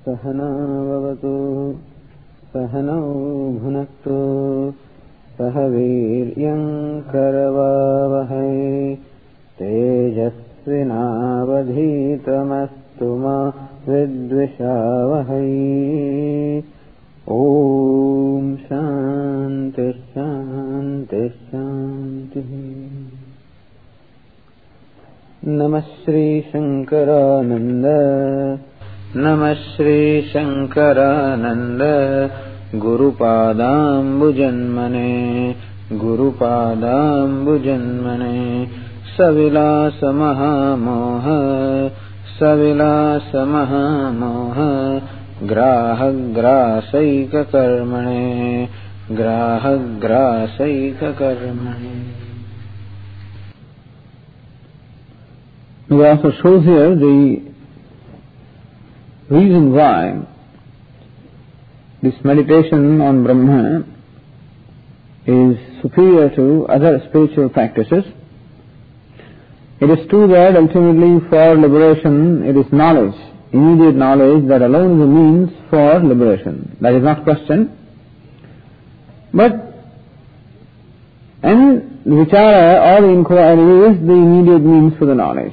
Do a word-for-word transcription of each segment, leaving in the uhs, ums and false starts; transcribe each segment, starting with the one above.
सहना भवतु सहनौ भुनक्तु सह वीर्यं करवावहै तेजस्विनावधीतमस्तु मा विद्विषावहै। ओम शांति शांति शांति। नमः श्री शंकरानंद नमः Shri Shankaranand गुरुपादाम्बुजन्मने गुरुपादाम्बुजन्मने सविलास महामोह सविलास महामोह ग्राहग्रासैककर्मणे ग्राहग्रासैककर्मणे। We also show here the reason why this meditation on Brahma is superior to other spiritual practices. It is true that ultimately for liberation it is knowledge, immediate knowledge, that alone is a means for liberation. That is not questioned. But and the vichara or the inquiry is the immediate means for the knowledge.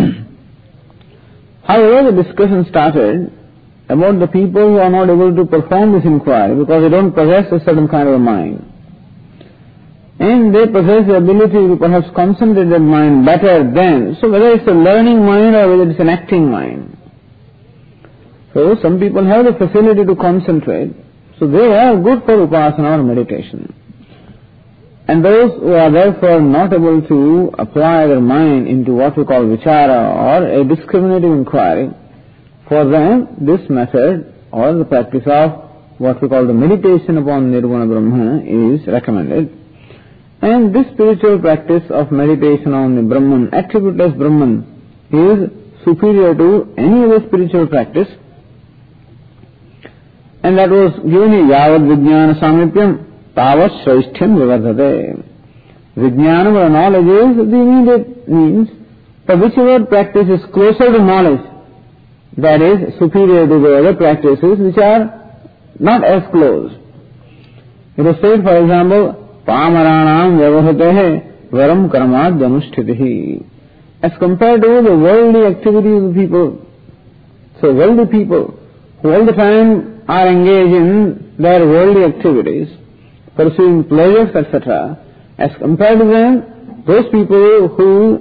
However, the discussion started about the people who are not able to perform this inquiry because they don't possess a certain kind of a mind. And they possess the ability to perhaps concentrate their mind better than, so whether it's a learning mind or whether it's an acting mind. So some people have the facility to concentrate, so they are good for upasana or meditation. And those who are therefore not able to apply their mind into what we call vichara or a discriminative inquiry, for them this method or the practice of what we call the meditation upon Nirguna Brahma is recommended. And this spiritual practice of meditation on the Brahman, attributeless Brahman, is superior to any other spiritual practice. And that was given in Yavad Vijnana Samipyam Tavat Shresthyam Vivadhate. Vijnana or knowledge is the immediate means, but whichever practice is closer to knowledge, that is superior to the other practices which are not as close. It is said, for example, Pamaranam Vyavahatehe Varam Karmad Janusthitihi. As compared to the worldly activities of the people, so worldly people who all the time are engaged in their worldly activities, pursuing pleasures, et cetera, as compared to them, those people who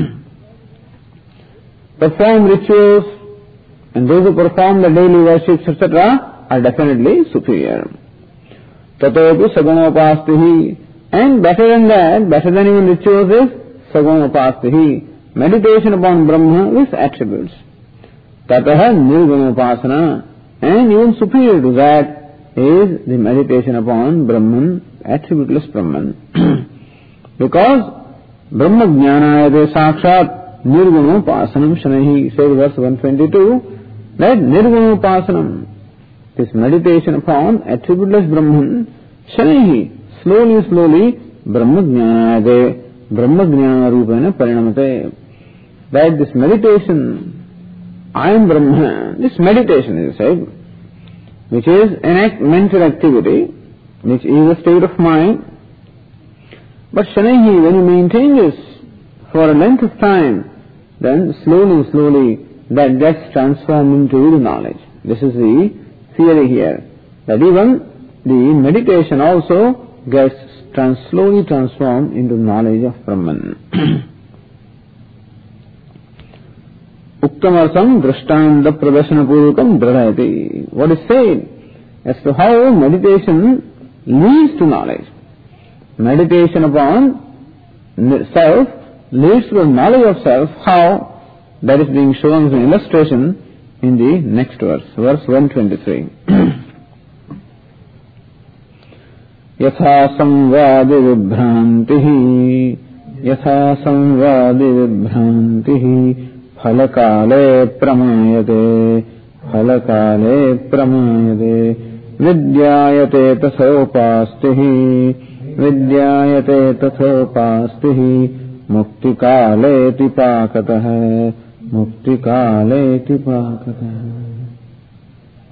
perform rituals and those who perform the daily worships, et cetera, are definitely superior. Tatopi saganopastihi, and better than that, better than even rituals is saganopastihi, meditation upon Brahma with attributes. Tataha nirgunopasana, and even superior to that is the meditation upon Brahman, attributeless Brahman. Because Brahma jnanayate sakshat nirgunopasanam shanahi, says verse one twenty-two, that nirgunopasanam, this meditation upon attributeless Brahman, shanahi, slowly, slowly, Brahma jnanayate, Brahma jnana rupena parinamate. That this meditation, I am Brahma, this meditation is said, which is an act, mental activity, which is a state of mind. But shanahi, when you maintain this for a length of time, then slowly, slowly, that gets transformed into the knowledge. This is the theory here, that even the meditation also gets trans- slowly transformed into knowledge of Brahman. Uktamartham drishtanda pradashana purvakam dradhayati. What is said as to how meditation leads to knowledge. Meditation upon self leads to the knowledge of self. How? That is being shown as an illustration in the next verse, verse one twenty-three. Yatha samvadi vibhrantihi Yatha samvadi vibhrantihi Phalakale pramayate Phalakale pramayate Vidyayate tathopastihi Vidyayate tathopastihi Muktikale tipakataha Muktikale tipakataha.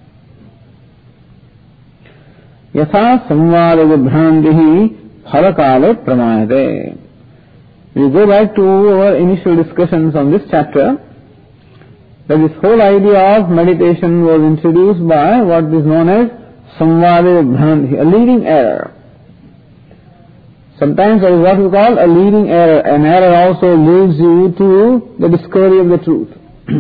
Yatha samvada vibhrantihi phalakale pramayate. We go back to our initial discussions on this chapter, that this whole idea of meditation was introduced by what is known as samvada vibhrantihi, a leading error. Sometimes that is what we call a leading error. An error also leads you to the discovery of the truth.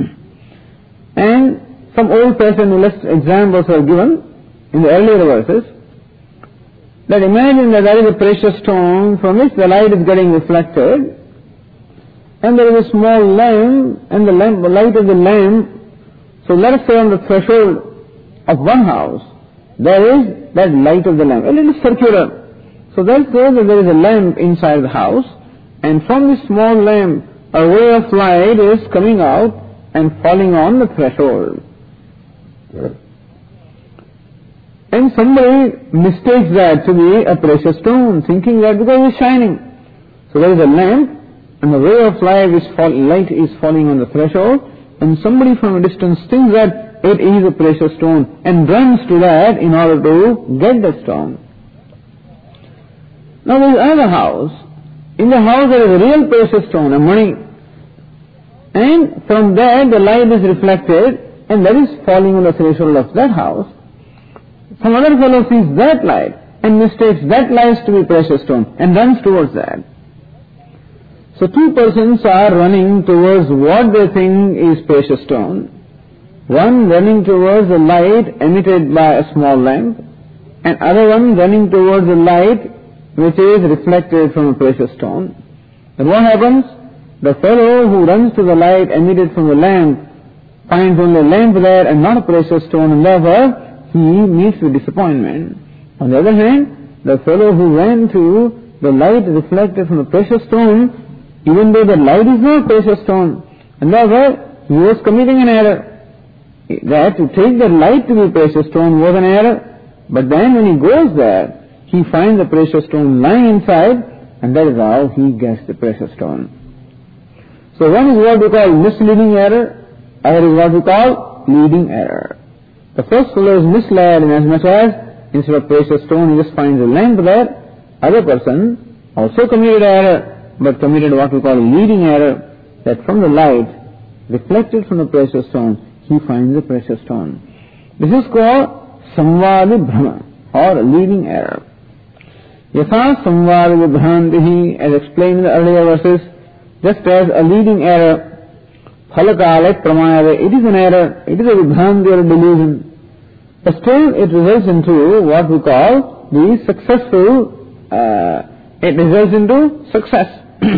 And some old-fashioned examples are given in the earlier verses. That imagine that there is a precious stone from which the light is getting reflected, and there is a small lamp, and the, lamp, the light of the lamp, so let us say on the threshold of one house, there is that light of the lamp, a little circular. So that says that there is a lamp inside the house, and from this small lamp a ray of light is coming out and falling on the threshold. And somebody mistakes that to be a precious stone, thinking that because it is shining. So there is a lamp, and the ray of light is, fall, light is falling on the threshold, and somebody from a distance thinks that it is a precious stone, and runs to that in order to get the stone. Now there is another house. In the house there is a real precious stone, a money. And from that the light is reflected, and that is falling on the threshold of that house. Some other fellow sees that light and mistakes that light to be precious stone and runs towards that. So two persons are running towards what they think is precious stone. One running towards the light emitted by a small lamp, and other one running towards the light which is reflected from a precious stone. And what happens? The fellow who runs to the light emitted from the lamp finds only a lamp there and not a precious stone, and therefore he meets with disappointment. On the other hand, the fellow who ran to the light reflected from the precious stone, even though the light is not precious stone, and therefore he was committing an error. That to take the light to be precious stone was an error, but then when he goes there, he finds the precious stone lying inside, and that is how he gets the precious stone. So one is what we call misleading error, other is what we call leading error. The first fellow is misled in as much as instead of precious stone he just finds a lamp there. Other person also committed error, but committed what we call a leading error, that from the light reflected from the precious stone he finds the precious stone. This is called samvada bhrama, or a leading error. Yatha samvada vibhrantihi, as explained in the earlier verses, just as a leading error, phalakale pramayate, it is an error, it is a vibhranti or a delusion. But still it results into what we call the successful, uh, it results into success.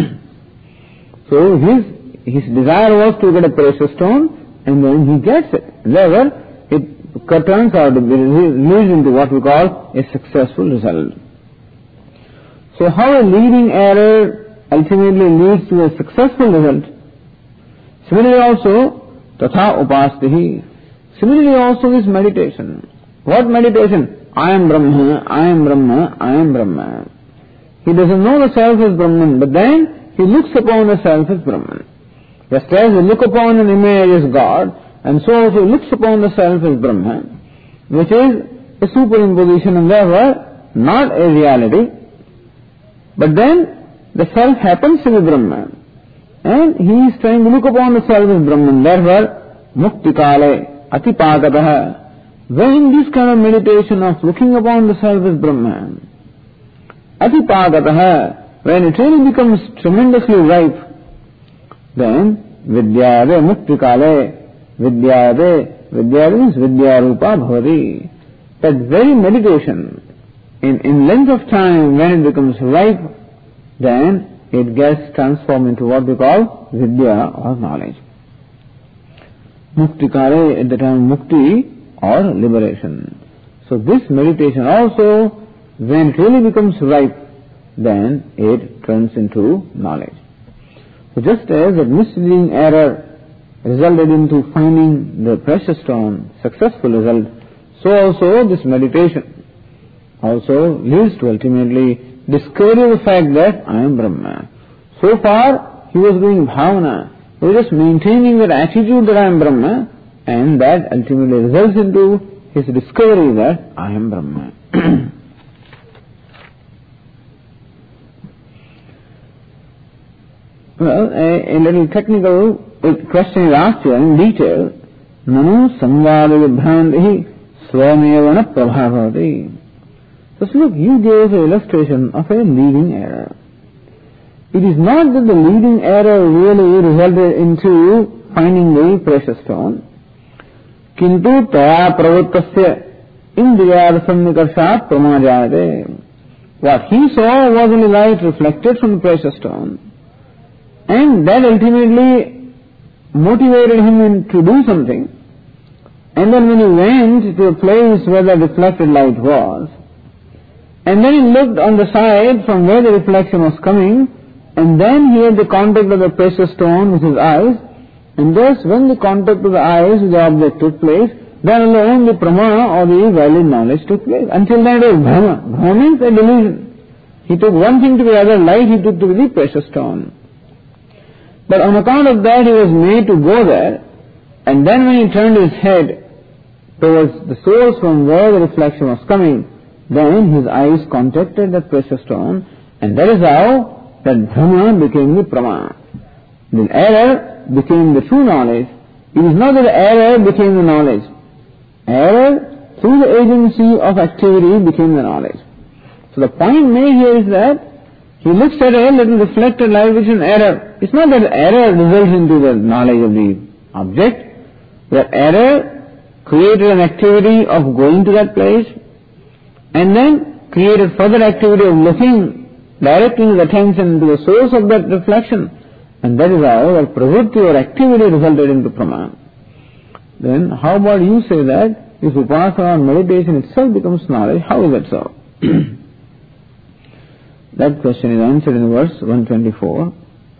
So his, his desire was to get a precious stone, and then he gets it. Therefore, it turns out to be leads into what we call a successful result. So how a leading error ultimately leads to a successful result. Similarly also, tatha upastihi. Similarly also is meditation. What meditation? I am Brahma, I am Brahma, I am Brahma. He doesn't know the self as Brahman, but then he looks upon the self as Brahman. Just as we look upon an image as God, and so also he looks upon the self as Brahma, which is a superimposition and therefore not a reality. But then the self happens to be Brahma, and he is trying to look upon the self as Brahman. Therefore, mukti kale atipagataha. When this kind of meditation of looking upon the self as Brahma, atipagataha, when it really becomes tremendously ripe, then vidyade mukti kale, vidyade, vidyade means vidyarupa bhavati. That very meditation, In, in length of time, when it becomes ripe, then it gets transformed into what we call vidya or knowledge. Mukti kare, at the time mukti or liberation. So this meditation also, when it really becomes ripe, then it turns into knowledge. So just as a misleading error resulted into finding the precious stone, successful result, so also this meditation also leads to ultimately discovery of the fact that I am Brahma. So far he was doing bhavana, he was just maintaining that attitude that I am Brahma, and that ultimately results into his discovery that I am Brahma. Well, a, a little technical question is asked here in detail. Nanu samvada vibhranti swamevana prabhavati. So look, you gave us an illustration of a leading error. It is not that the leading error really resulted into finding the precious stone. Kintu taya pravuttasya indriyar samnikarshat pramajayate. What he saw was only light reflected from the precious stone. And that ultimately motivated him in, to do something. And then when he went to a place where the reflected light was, and then he looked on the side from where the reflection was coming, and then he had the contact of the precious stone with his eyes, and thus when the contact of the eyes with the object took place, then alone the pramana or the valid knowledge took place. Until then it was bhrama. Bhrama means a delusion. He took one thing to be other, light he took to be the precious stone. But on account of that he was made to go there, and then when he turned his head towards the source from where the reflection was coming, then his eyes contacted that precious stone, and that is how that bhrama became the pramana. The error became the true knowledge. It is not that the error became the knowledge. Error, through the agency of activity, became the knowledge. So the point made here is that he looks at a little reflected light which is an error. It's not that error results into the knowledge of the object. That error created an activity of going to that place, and then created further activity of looking, directing his attention to the source of that reflection, and that is how that pravritti or activity resulted into pramana. Then how about you say that if upasana or meditation itself becomes knowledge, how is that so? That question is answered in verse one twenty-four.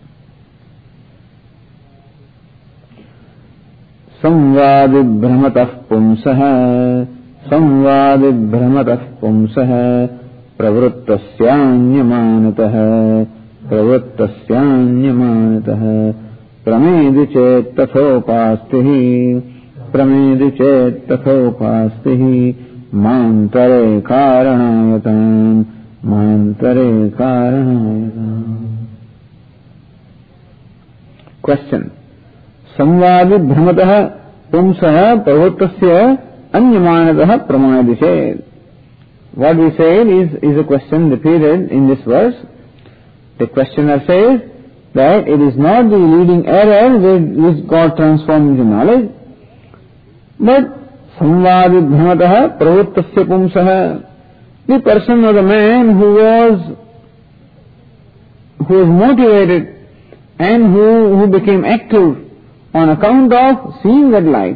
Samvadi brahmatah pumsah Samvadi brahmatah pumsah pravruttasyānyamanatah pravruttasyānyamanatah pramedi chet tathopastihi pramedi chet tathopastihi mantare karanayatam mantare karanayatam. Question. Samvadi brahmatah pumsah pravuttasya anyamanatah pramadishet. What we say is, is a question repeated in this verse. The questioner says that it is not the leading error which got transformed into knowledge, but samvadi brahmatah pravuttasya pumsah. The person or the man who was who was motivated and who, who became active on account of seeing that light.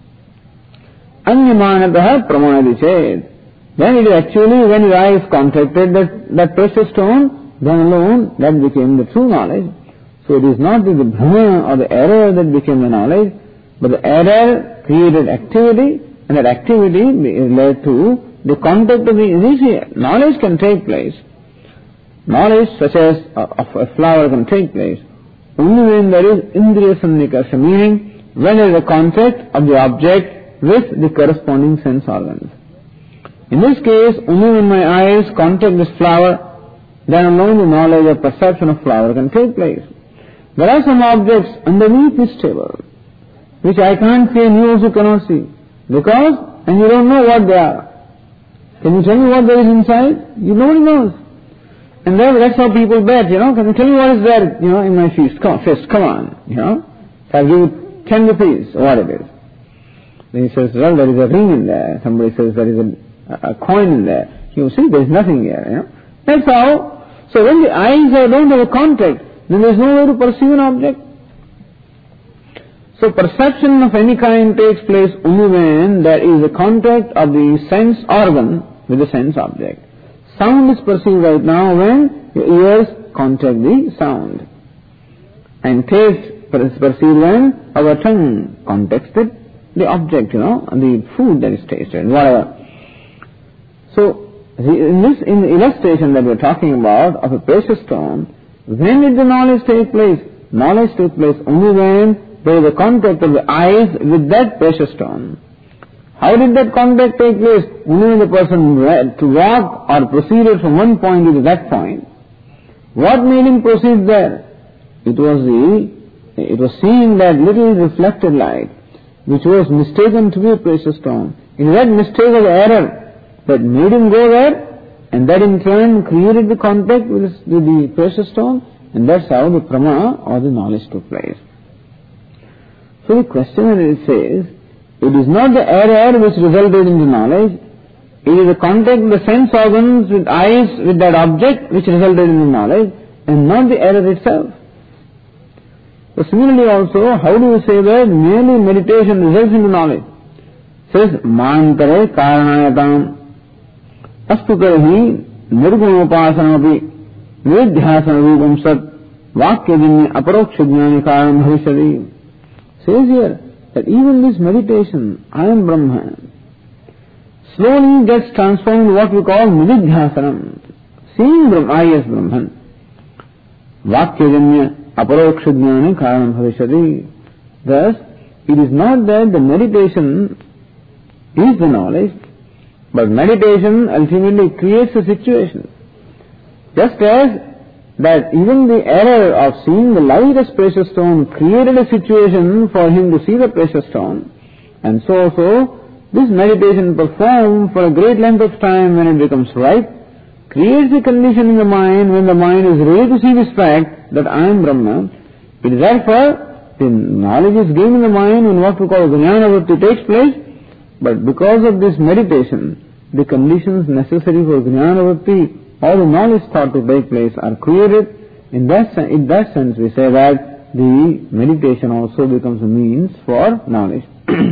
Anyamanatah pramadichet. Then it is actually when his eyes contacted that, that precious stone, then alone that became the true knowledge. So it is not the bhrama or the error that became the knowledge, but the error created activity, and that activity led to the contact of the initiate. Knowledge can take place. Knowledge such as of a flower can take place only when there is indriya samnikarsha, meaning when there is a contact of the object with the corresponding sense organs. In this case, only when my eyes contact this flower, then alone the knowledge or perception of flower can take place. There are some objects underneath this table which I can't see and you also cannot see, because, and you don't know what they are. Can you tell me what there is inside? You nobody knows. And then that's how people bet, you know. Can you tell me what is there, you know, in my fist? Come on, fist, come on, you know. So I'll give you ten rupees, or what it is. Then he says, well, there is a ring in there. Somebody says there is a, a coin in there. You see, there is nothing here, you know. That's how. So when the eyes don't have a contact, then there is no way to perceive an object. So perception of any kind takes place only when there is a contact of the sense organ with the sense object. Sound is perceived right now when your ears contact the sound. And taste is perceived when our tongue contacts the, the object, you know, and the food that is tasted, whatever. So, in this in the illustration that we are talking about of a precious stone, when did the knowledge take place? Knowledge took place only when there is a contact of the eyes with that precious stone. How did that contact take place? Only when the person to walk or proceeded from one point to that point. What made him proceed there? It was the, it was seeing that little reflected light, which was mistaken to be a precious stone. In that mistake of error that made him go there, and that in turn created the contact with the, with the precious stone, and that's how the prama or the knowledge took place. So the questioner says, it is not the error which resulted in the knowledge, it is the contact of the sense organs with eyes with that object which resulted in the knowledge, and not the error itself. So similarly also, how do you say that merely meditation results into knowledge? Says, mantare karanayatam astu tarhi nirgunopasanapi nidhyasana rupam sat vakyajanya aparoksha jnani karanam bhavishati. Says here that even this meditation, I am Brahman, slowly gets transformed into what we call nididhyasanam, seeing Brahma, I as Brahman. Vakyajanya aparoksha jnani karanam bhavishati. Thus, it is not that the meditation is the knowledge, but meditation ultimately creates a situation. Just as that even the error of seeing the light as precious stone created a situation for him to see the precious stone, and so also this meditation performed for a great length of time when it becomes ripe, creates a condition in the mind when the mind is ready to see this fact that I am Brahma. It is therefore the knowledge is gained in the mind when what we call jnana-vritti takes place, but because of this meditation, the conditions necessary for jnana-vritti or the knowledge thought to take place are created. In that, in that sense we say that the meditation also becomes a means for knowledge.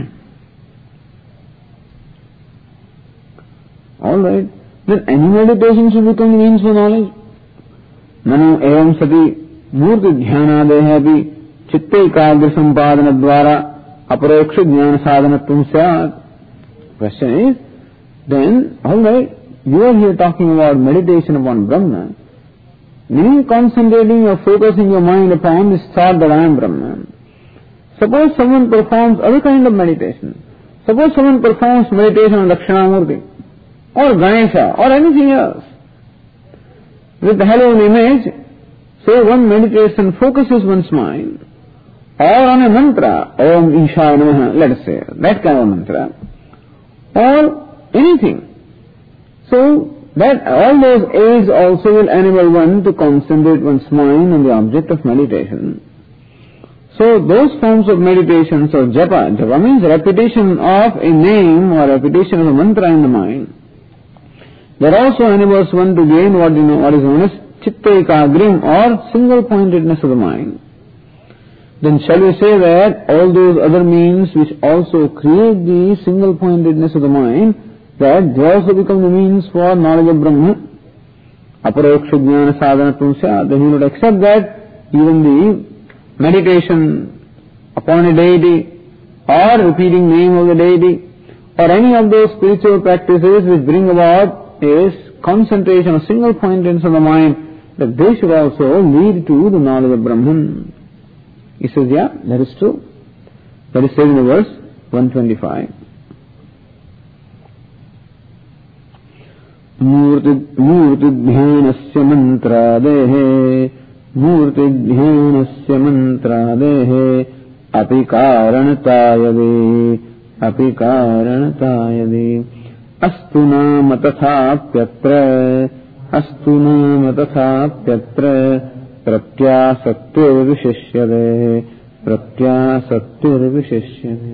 Alright, then any meditation should become a means for knowledge. Nanu evam sati murti dhyanadehapi chitte ekagri sampadana dvara aparoksha jnana sadhanatvam syat. Question is, then, alright, you are here talking about meditation upon Brahma, meaning concentrating or focusing your mind upon this thought that I am Brahma. Suppose someone performs other kind of meditation. Suppose someone performs meditation on Dakshinamurti, or Ganesha, or anything else. With the help of an image, say one meditates and focuses one's mind, or on a mantra, Om Ishaya Namaha, let us say, that kind of mantra, or anything. So, that all those aids also will enable one to concentrate one's mind on the object of meditation. So, those forms of meditations or japa, japa means repetition of a name or repetition of a mantra in the mind, that also enables one to gain what, you know, what is known as chitta ekagrim or single-pointedness of the mind. Then shall we say that all those other means which also create the single-pointedness of the mind, that they also become the means for knowledge of Brahma, aparoksha jnana sadhanatvam syat, then he would accept that even the meditation upon a deity, or repeating name of the deity, or any of those spiritual practices which bring about a concentration of single pointedness of the mind, that they should also lead to the knowledge of Brahman. He says, yeah, that is true. That is said in the verse one twenty-five. मूर्तिध्यानस्य मन्त्रादेः मूर्तिध्यानस्य मन्त्रादेः अपि कारणतायदे अपि कारणतायदे अस्तु नाम तथाप्यत्र अस्तु नाम तथाप्यत्र प्रत्यासक्तिर्विशिष्यते प्रत्यासक्तिर्विशिष्यते.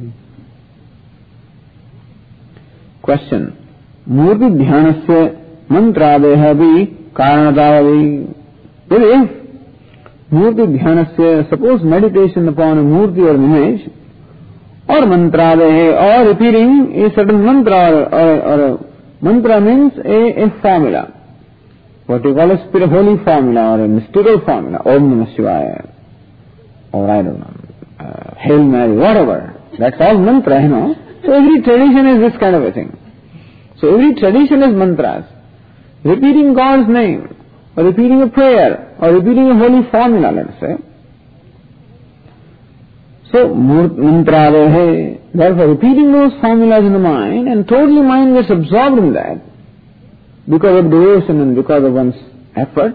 Question. Murti dhyanasya mantradeha bhi karanatavadi. What if Murti dhyanasya, suppose meditation upon a murti or an image, or mantradeha, or repeating a certain mantra, or, or, or a mantra means a, a formula, what you call a spirit, holy formula or a mystical formula, Om Namah Shivaya, or I don't know, uh, Hail Mary, whatever. That's all mantra, you know. So every tradition is this kind of a thing. So every tradition is mantras. Repeating God's name, or repeating a prayer, or repeating a holy formula, let's say. So, mantradehe, Therefore, repeating those formulas in the mind, and totally mind gets absorbed in that, because of devotion and because of one's effort.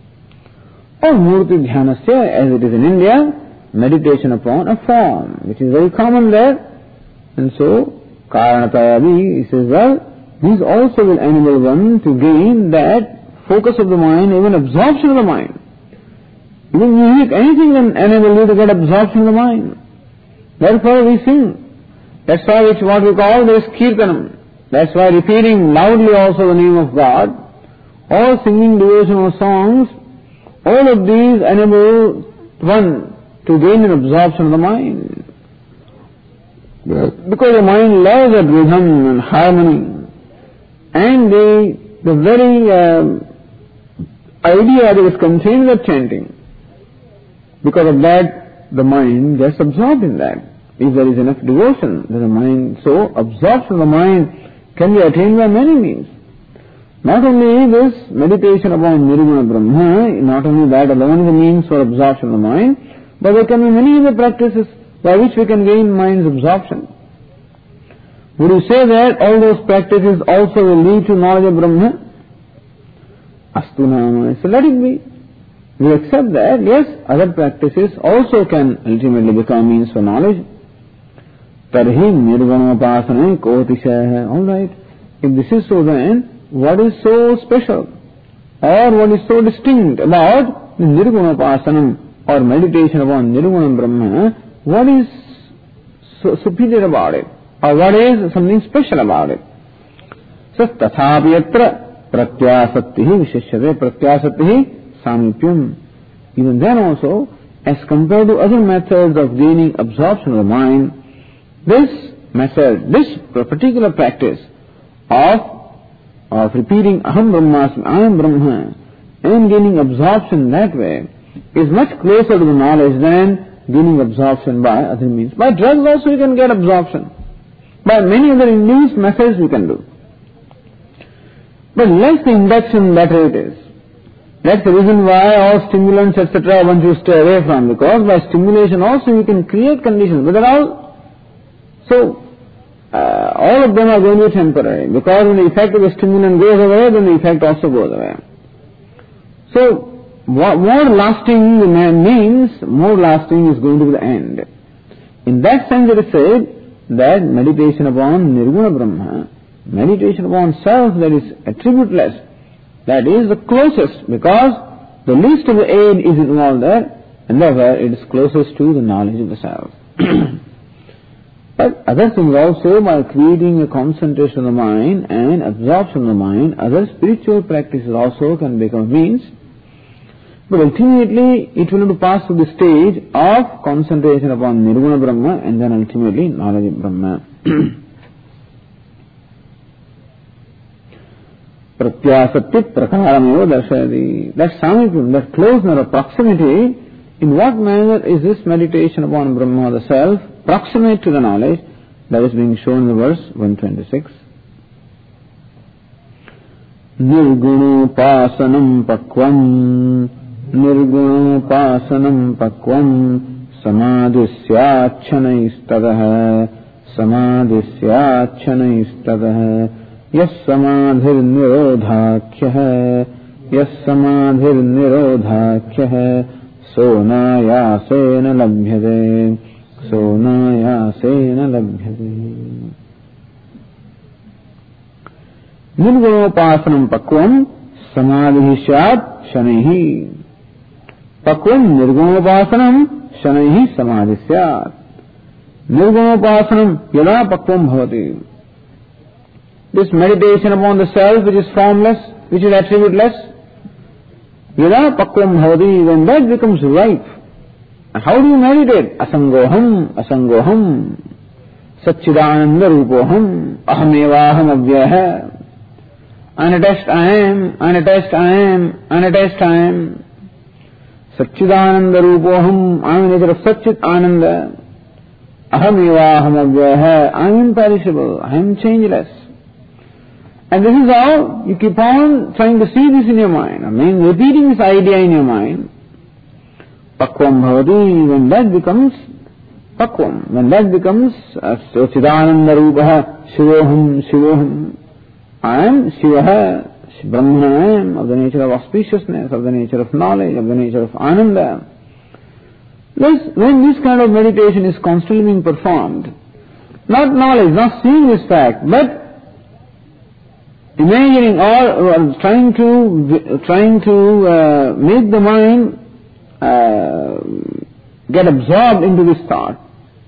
Or Murti Dhyanasya, as it is in India, meditation upon a form, which is very common there. And so, Karanatayavi, he says, well, these also will enable one to gain that focus of the mind, even absorption of the mind. Even music, anything can enable you to get absorption of the mind. Therefore we sing. That's why it's what we call this Kirtanam. That's why repeating loudly also the name of God, or singing devotional songs, all of these enable one to gain an absorption of the mind. Because the mind loves that rhythm and harmony, and the, the very um, idea that is contained in that chanting, because of that the mind gets absorbed in that. If there is enough devotion, then the mind, so absorption of the mind can be attained by many means. Not only this meditation upon Nirguna Brahma, not only that alone is a means for absorption of the mind, but there can be many other practices by which we can gain mind's absorption. Would you say that all those practices also will lead to knowledge of Brahma? Astu nama. So let it be. We accept that, yes, other practices also can ultimately become means for knowledge. Tarhi nirvanopasana kotisha. Alright, if this is so, then what is so special or what is so distinct about the nirgunapasanam or meditation upon nirguna Brahma? What is so superior about it, or what is something special about it? So tathapiyatra pratyasattihi visheshyate. Pratyasattihi samipyam. Even then also, as compared to other methods of gaining absorption of the mind, this method, this particular practice of of repeating Aham Brahmasmi, I am Brahma, and gaining absorption that way is much closer to the knowledge than gaining absorption by other means. By drugs also you can get absorption. By many other induced methods you can do. But less the induction, better it is. That's the reason why all stimulants, et cetera, one should stay away from, because by stimulation also you can create conditions, but they're all, so, uh, all of them are going to be temporary, because when the effect of the stimulant goes away, then the effect also goes away. So, more lasting the man means, more lasting is going to be the end. In that sense it is said that meditation upon Nirguna Brahma, meditation upon self that is attributeless, that is the closest, because the least of the aid is involved there, and therefore it is closest to the knowledge of the self. But other things also, by creating a concentration of the mind and absorption of the mind, other spiritual practices also can become means. But ultimately, it will have to pass through the stage of concentration upon Nirguna Brahma and then ultimately knowledge of Brahma. Pratyasatti prakarameva darshayati. That samipyam, that closeness or proximity, in what manner is this meditation upon Brahma, the self, proximate to the knowledge? That is being shown in the verse one twenty-six. Nirgunopasanam pakvam, nirgunopasanam pakvam, samadhisyachanaistadaha, samadhisyachanaistadaha, yas samadhir nirodhakyah, yas samadhir nirodhakyah, sonayasena labhyate, sonayasena labhyate. Nirgunopasanam pakvam samadhi syat shanaihi. Pakvam nirgunopasanam shanaihi samadhi syat. Nirgunopasanam yada pakvam bhavati. This meditation upon the self which is formless, which is attributeless, yada pakvam bhavati, when that becomes ripe. And how do you meditate? Asangoham, asangoham, satchidananda rupoham, ahamevaham avyah. Unattached I am, unattached I am, unattached I am. Satchidananda rupoham, I am in nature of Satchit Ananda. Ahamevaham avyah, I am imperishable, I am changeless. And this is how you keep on trying to see this in your mind. I mean, repeating this idea in your mind. Pakvam bhavati, when that becomes pakvam. When that becomes Chidananda Rupaha, Shivoham, Shivoham, I am Shivaha, Brahmana I am, of the nature of auspiciousness, of the nature of knowledge, of the nature of Ananda. This, when this kind of meditation is constantly being performed, not knowledge, not seeing this fact, but imagining or, or trying to trying to uh, make the mind uh, get absorbed into this thought.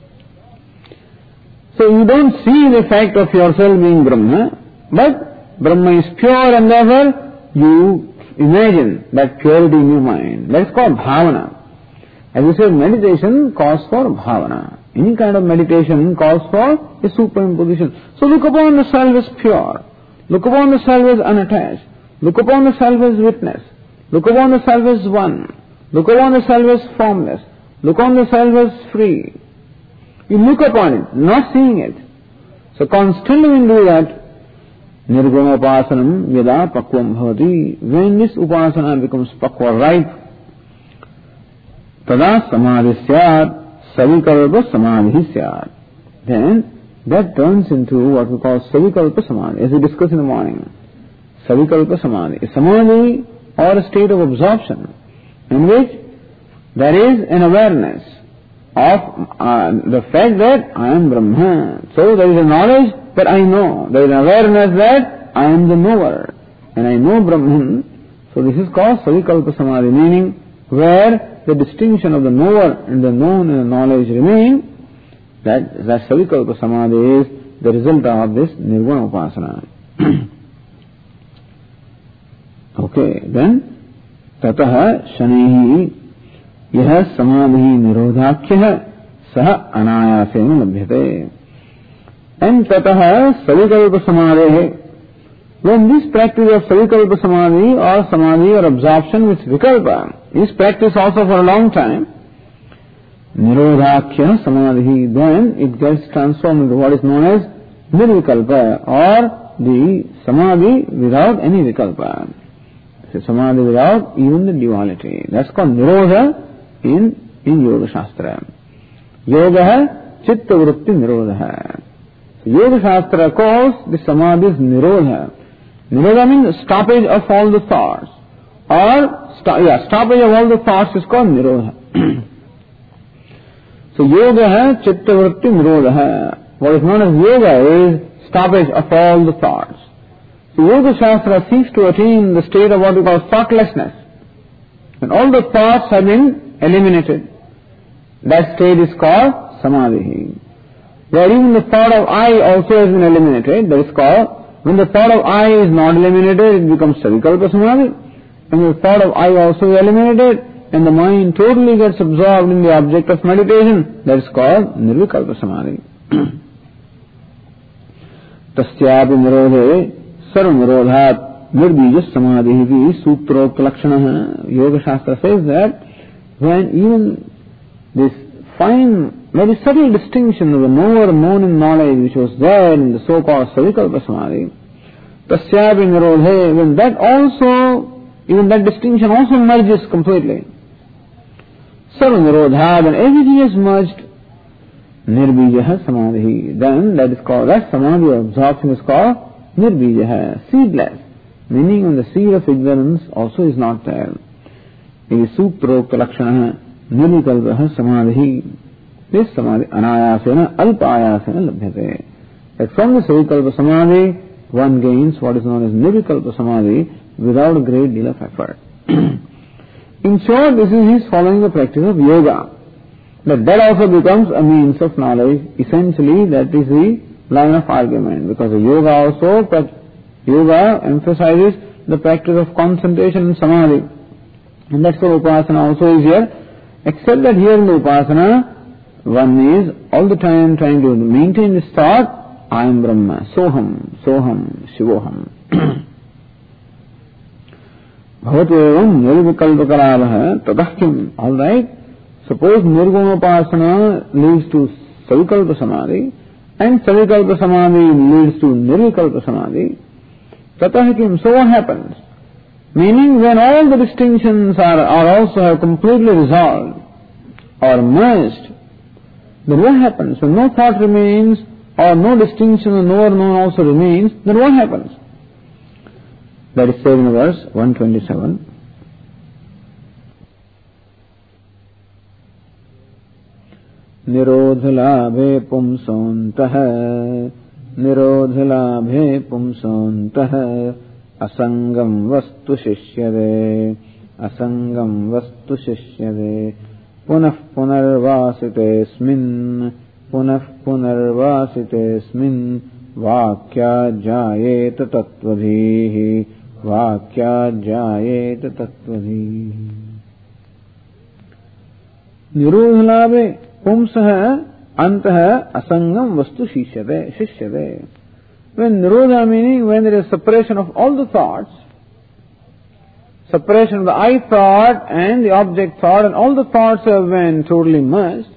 So you don't see the fact of yourself being Brahma, but Brahma is pure and therefore you imagine that purity in your mind. That is called bhavana. As we said, meditation calls for bhavana. Any kind of meditation calls for a superimposition. So look upon the self as pure. Look upon the self as unattached. Look upon the self as witness. Look upon the self as one. Look upon the self as formless. Look upon the self as free. You look upon it, not seeing it. So constantly when you do that, nirguna upasanam yada pakvam bhavati, when this upasana becomes pakva, ripe, tada samadhi syat, savikalpa samadhi syat. Then that turns into what we call savikalpa samadhi, as we discussed in the morning. Savikalpa samadhi. A samadhi or a state of absorption in which there is an awareness of uh, the fact that I am Brahma. So there is a knowledge that I know. There is an awareness that I am the knower. And I know Brahman. So this is called savikalpa samadhi, meaning where the distinction of the knower and the known and the knowledge remain. That, that savikalpa samadhi is the result of this nirguna upasana. Okay, then tataha shanehi yah samadhi nirodhakyah sah anayasena labhyate. And tataha savikalpa samadhi, when this practice of savikalpa samadhi or samadhi or absorption with vikalpa is practiced also for a long time, nirodhakyah samadhi, then it gets transformed into what is known as nirvikalpa, or the samadhi without any vikalpa. So samadhi without even the duality. That's called nirodha in, in Yoga Shastra. Yoga chitta vritti nirodha. So Yoga Shastra calls the samadhi as nirodha. Nirodha means stoppage of all the thoughts. Or, st- yeah, stoppage of all the thoughts is called nirodha. So yoga chitta vritti nirodha. What is known as yoga is stoppage of all the thoughts. So Yoga Shastra seeks to attain the state of what we call thoughtlessness. When all the thoughts have been eliminated, that state is called samadhi. Where even the thought of I also has been eliminated, that is called, when the thought of I is not eliminated, it becomes savikalpa samadhi. When the thought of I also is eliminated, and the mind totally gets absorbed in the object of meditation, that is called nirvikalpa samadhi. Tasyapi nirodhe sarva nirodhat nirbija samadhi sutrokta lakshana. Yoga Shastra says that when even this fine, very subtle distinction of the knower, known in knowledge which was there in the so-called savikalpa samadhi, tasyapi nirodhe, when that also, even that distinction also merges completely. Sarva nirodhat, and everything is merged, nirbija samadhi, then that is called, that samadhi or absorption is called nirbija, seedless, meaning when the seed of ignorance also is not there. It is sutrokta lakshana nirvikalpa samadhi. This samadhi anayasena alpayasena labhyate. That from the savikalpa samadhi one gains what is known as nirvikalpa samadhi without a great deal of effort. In short, this is his following the practice of yoga. But that also becomes a means of knowledge. Essentially, that is the line of argument. Because the yoga also, yoga emphasizes the practice of concentration and samadhi. And that's what upasana also is here. Except that here in the upasana, one is all the time trying to maintain this thought, I am Brahma, Soham, Soham, Shivoham. Bhavatu evam nirvikalpa karabha tadahyam. Alright, suppose nirgunopasana leads to savikalpa samadhi, and savikalpa samadhi leads to nirvikalpa samadhi. Tatahyam, so what happens? Meaning when all the distinctions are, are also have completely resolved or merged, then what happens? When no thought remains, or no distinction of knower known also remains, then what happens? That is said in verse one twenty-seven. Nirodhalabhe pumsantah, nirodhalabhe pumsantah, asangam vastu shishyade, asangam vastu shishyade, punah punarvasitesmin, punah punarvasitesmin, vakya jayeta tattvadhihi, vakya jayeta tattvadhihi. Nirodhalabhe pumsah antah asangam vastu shishyade, shishyade. When nirodha, meaning when there is separation of all the thoughts, separation of the I thought and the object thought, and all the thoughts have been totally merged,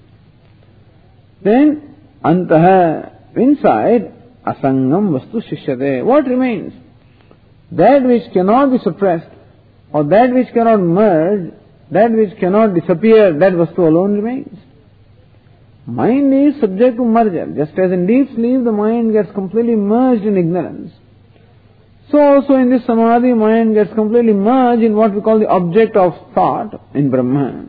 then antah, inside, asangam vastu shishyade. What remains? That which cannot be suppressed, or that which cannot merge, that which cannot disappear, that vastu alone remains. Mind is subject to merger. Just as in deep sleep the mind gets completely merged in ignorance, so also in this samadhi mind gets completely merged in what we call the object of thought, in Brahman.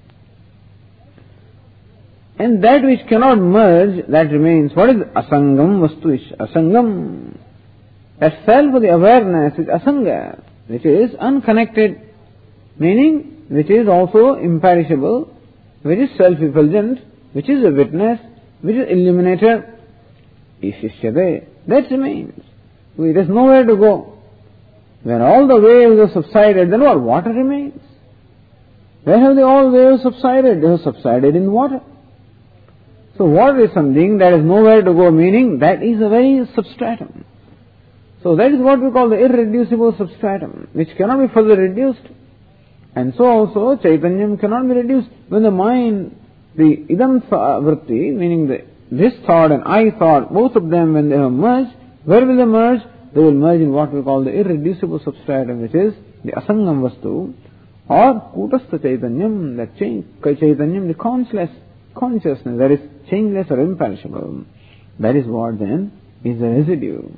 And that which cannot merge, that remains. What is asangam vastu? Asangam. That self of the awareness is asanga, which is unconnected, meaning which is also imperishable, which is self-effulgent, which is a witness, which is illuminator. Ishishyade. That remains. It has nowhere to go. When all the waves have subsided, then what? Water remains. Where have the all waves subsided? They have subsided in water. So water is something that has nowhere to go, meaning that is a very substratum. So that is what we call the irreducible substratum, which cannot be further reduced. And so also Chaitanyam cannot be reduced. When the mind, the idam vritti, meaning the, this thought and I thought, both of them when they have merged, where will they merge? They will merge in what we call the irreducible substratum, which is the asangam vastu, or kutastha Chaitanyam, that change, Chaitanyam, the conscious consciousness, that is changeless or imperishable. That is what then is the residue.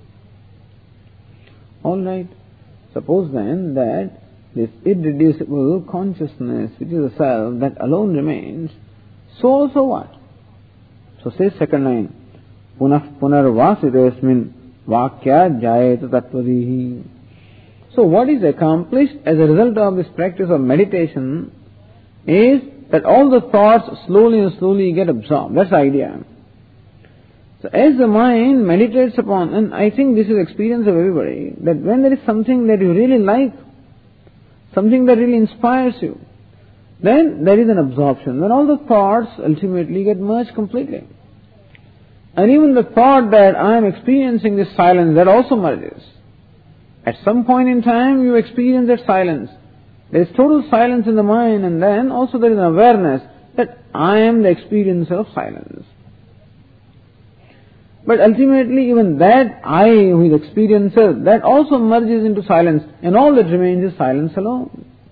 Alright, suppose then that this irreducible consciousness, which is the self, that alone remains, so also what? So says second line, punah punarvasitesmin vakya jayeta tattvadihi. So what is accomplished as a result of this practice of meditation is that all the thoughts slowly and slowly get absorbed. That's the idea. So as the mind meditates upon, and I think this is experience of everybody, that when there is something that you really like, something that really inspires you, then there is an absorption. Then all the thoughts ultimately get merged completely. And even the thought that I am experiencing this silence, that also merges. At some point in time you experience that silence. There is total silence in the mind, and then also there is an awareness that I am the experiencer of silence. But ultimately even that I who is experiencer, that also merges into silence, and all that remains is silence alone.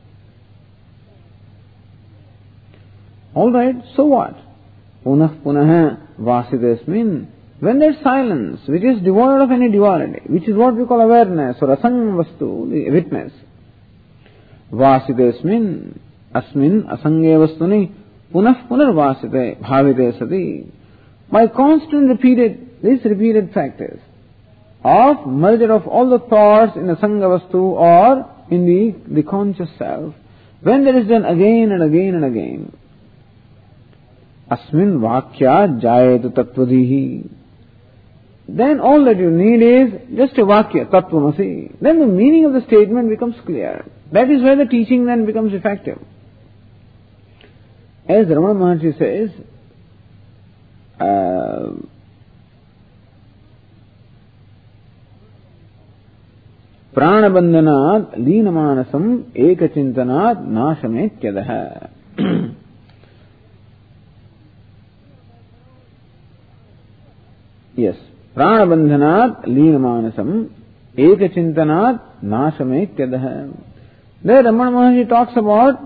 Alright, so what? Punah punah vasidesmin. When there is silence, which is devoid of any duality, which is what we call awareness or asangam vastu, the witness. Vasidesmin, asmin asange vastuni, punah punar vasite, bhavite sati. By constant repeated, this repeated practice of merger of all the thoughts in asanga vastu or in the, the conscious self, when there is done again and again and again, asmin vakya jayeta tattvadihi, then all that you need is just a vakya, tattvamasi. Then the meaning of the statement becomes clear. That is where the teaching then becomes effective. As Ramana Maharshi says, uh, Pranabandhanat leenamanasam ekachintanat nashametyadaha. Yes. Pranabandhanat leenamanasam ekachintanat nashametyadaha. There Ramana Maharshi talks about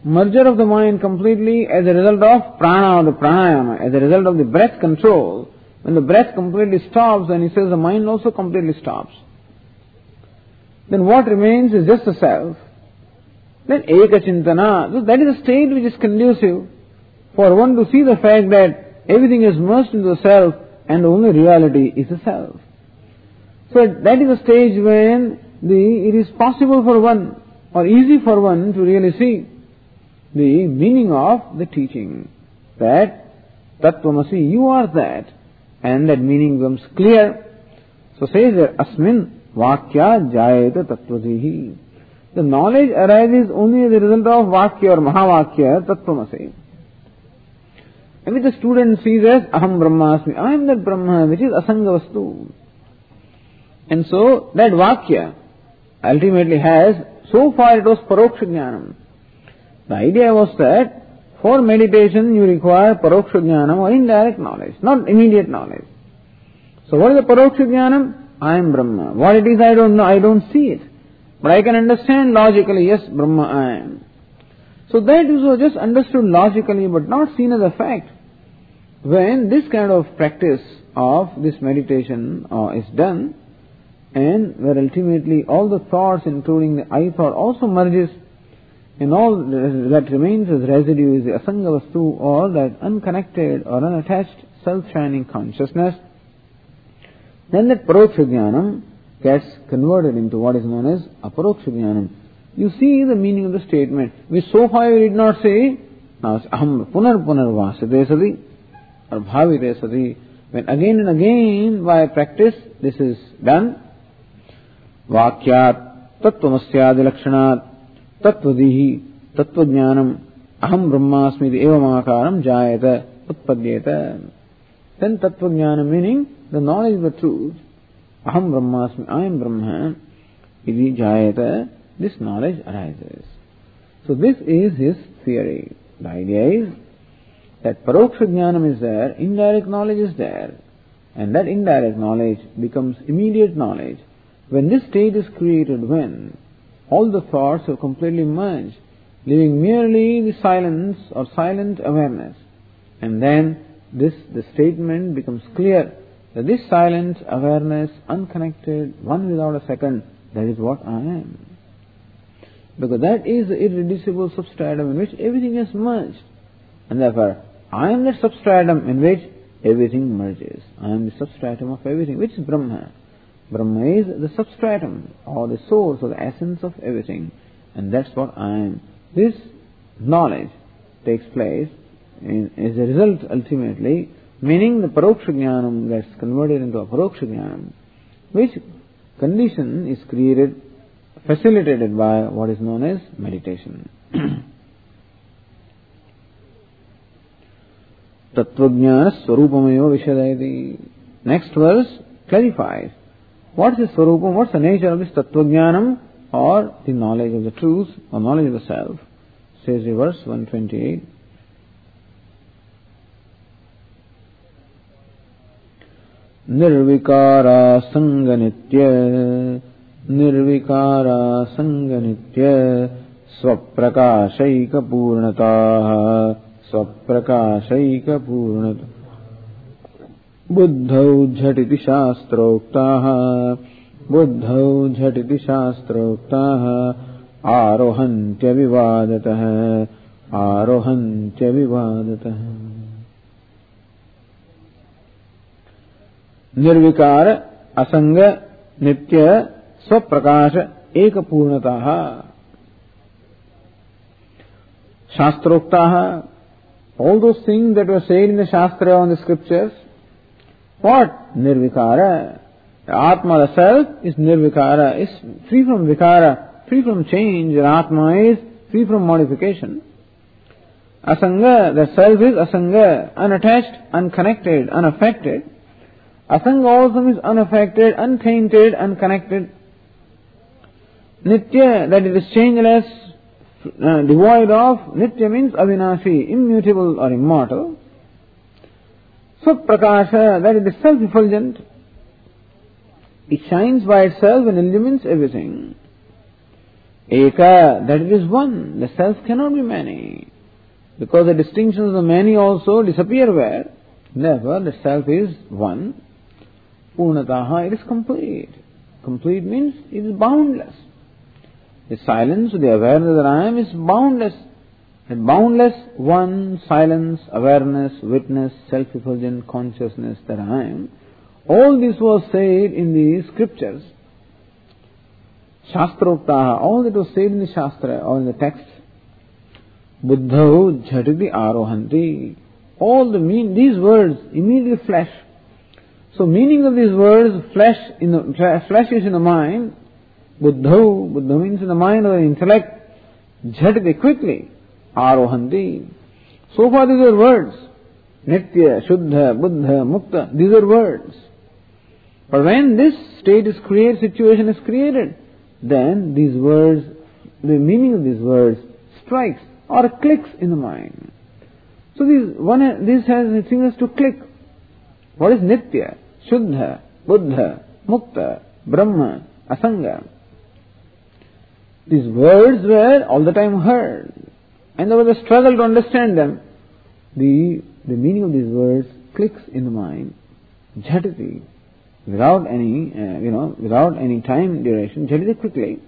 merger of the mind completely as a result of prana or the pranayama, as a result of the breath control. When the breath completely stops, then he says the mind also completely stops. Then what remains is just the self. Then eka chintana, so that is a state which is conducive for one to see the fact that everything is merged into the self and the only reality is the self. So that is a stage when the, it is possible for one or easy for one to really see the meaning of the teaching. That Tattvamasi, you are that, and that meaning becomes clear. So says that Asmin Vakya Jayata Tattvasihi. The knowledge arises only as a result of Vakya or Mahavakya Tattvamasi. And which the student sees as Aham Brahmasmi, I am that Brahma, which is Asanga Vastu. And so that Vakya ultimately has, so far it was Paroksha Jnanam. The idea was that for meditation you require Paroksha Jnanam or indirect knowledge, not immediate knowledge. So what is the Paroksha Jnanam? I am Brahma. What it is I don't know, I don't see it. But I can understand logically, yes, Brahma I am. So that is just understood logically but not seen as a fact. When this kind of practice of this meditation uh, is done, and where ultimately all the thoughts including the I thought also merges, and all that remains as residue is the asanga vastu or that unconnected or unattached self-shining consciousness, then that paroksha jnanam gets converted into what is known as aparoksha jnanam. You see the meaning of the statement, which so far you did not say, now it's aham punar punar vasate sati or bhavite sati. When again and again by practice this is done, vakyat tattvamasya lakshanat tattvadihi tattvajnanam aham brahmasmi evamakaram jayata utpadyeta. Then tattvajnanam meaning the knowledge of the truth, aham brahmasmi, I am Brahma, iti jayata, this knowledge arises. So this is his theory. The idea is that paroksha jnanam is there, indirect knowledge is there, and that indirect knowledge becomes immediate knowledge. When this state is created, when all the thoughts are completely merged, leaving merely the silence or silent awareness, and then this the statement becomes clear that this silent awareness, unconnected, one without a second, that is what I am. Because that is the irreducible substratum in which everything is merged. And therefore, I am that substratum in which everything merges. I am the substratum of everything, which is Brahma. Brahma is the substratum, or the source, or the essence of everything. And that's what I am. This knowledge takes place in, as a result, ultimately, meaning the paroksha jnanam gets converted into a paroksha jnanam, which condition is created, facilitated by what is known as meditation. Tattvajnana swarupamayo vishadayati. Next verse clarifies what is the swarupam, what's the nature of this tattvajnanam, or the knowledge of the truth, or knowledge of the self. Says the verse one twenty-eight. Nirvikara sanganitya, nirvikara sanganitya, swaprakashaika purnataha, swaprakashaika purnataha. Buddhau jhatiti shastroktaha, buddhau jhatiti shastroktaha, arohantya vivadataha, arohantya vivadataha. Nirvikara, asanga, nitya, swaprakasha, ekapurnataha. Shastroktaha, all those things that were said in the Shastra and the scriptures, what? Nirvikara. The Atma, the self, is nirvikara, is free from vikara, free from change, and Atma is free from modification. Asanga, the self is asanga, unattached, unconnected, unaffected. Asanga also is unaffected, untainted, unconnected. Nitya, that it is changeless, uh, devoid of. Nitya means avinashi, immutable or immortal. Swaprakasha, that it is self-effulgent. It shines by itself and illumines everything. Eka, that it is one. The self cannot be many. Because the distinctions of the many also disappear where? Therefore, the self is one. Purnataha, it is complete. Complete means it is boundless. The silence, the awareness that I am is boundless. And boundless one, silence, awareness, witness, self-effulgent consciousness that I am. All this was said in the scriptures. Shastroktaha, all that was said in the Shastra or in the text. Buddhau jhatiti arohanti. All the mean, these words immediately flash. So meaning of these words flash in the, flashes in the mind. Buddhau, Buddha means in the mind or the intellect. Jhatiti, quickly. Arohanti. So far these are words. Nitya, Shuddha, Buddha, Mukta. These are words. But when this state is created, situation is created, then these words, the meaning of these words strikes or clicks in the mind. So this one, this has thing has to click. What is Nitya, Shuddha, Buddha, Mukta, Brahma, Asanga? These words were all the time heard, and there was a struggle to understand them. The the meaning of these words clicks in the mind, jhatiti, without any uh, you know without any time duration, jhatiti quickly.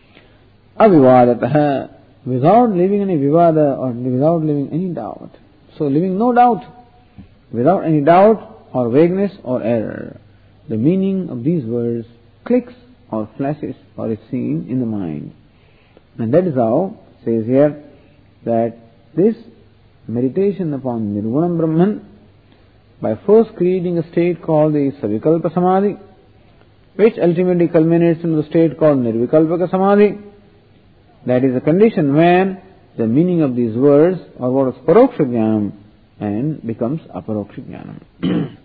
Avivadataha, without leaving any vivada or without leaving any doubt. So leaving no doubt, without any doubt or vagueness or error. The meaning of these words clicks or flashes or is seen in the mind. And that is how, says here, that this meditation upon Nirgunam Brahman, by first creating a state called the Savikalpa Samadhi, which ultimately culminates into the state called Nirvikalpaka Samadhi, that is a condition when the meaning of these words or what is Paroksha Jnanam and becomes Aparoksha Jnanam.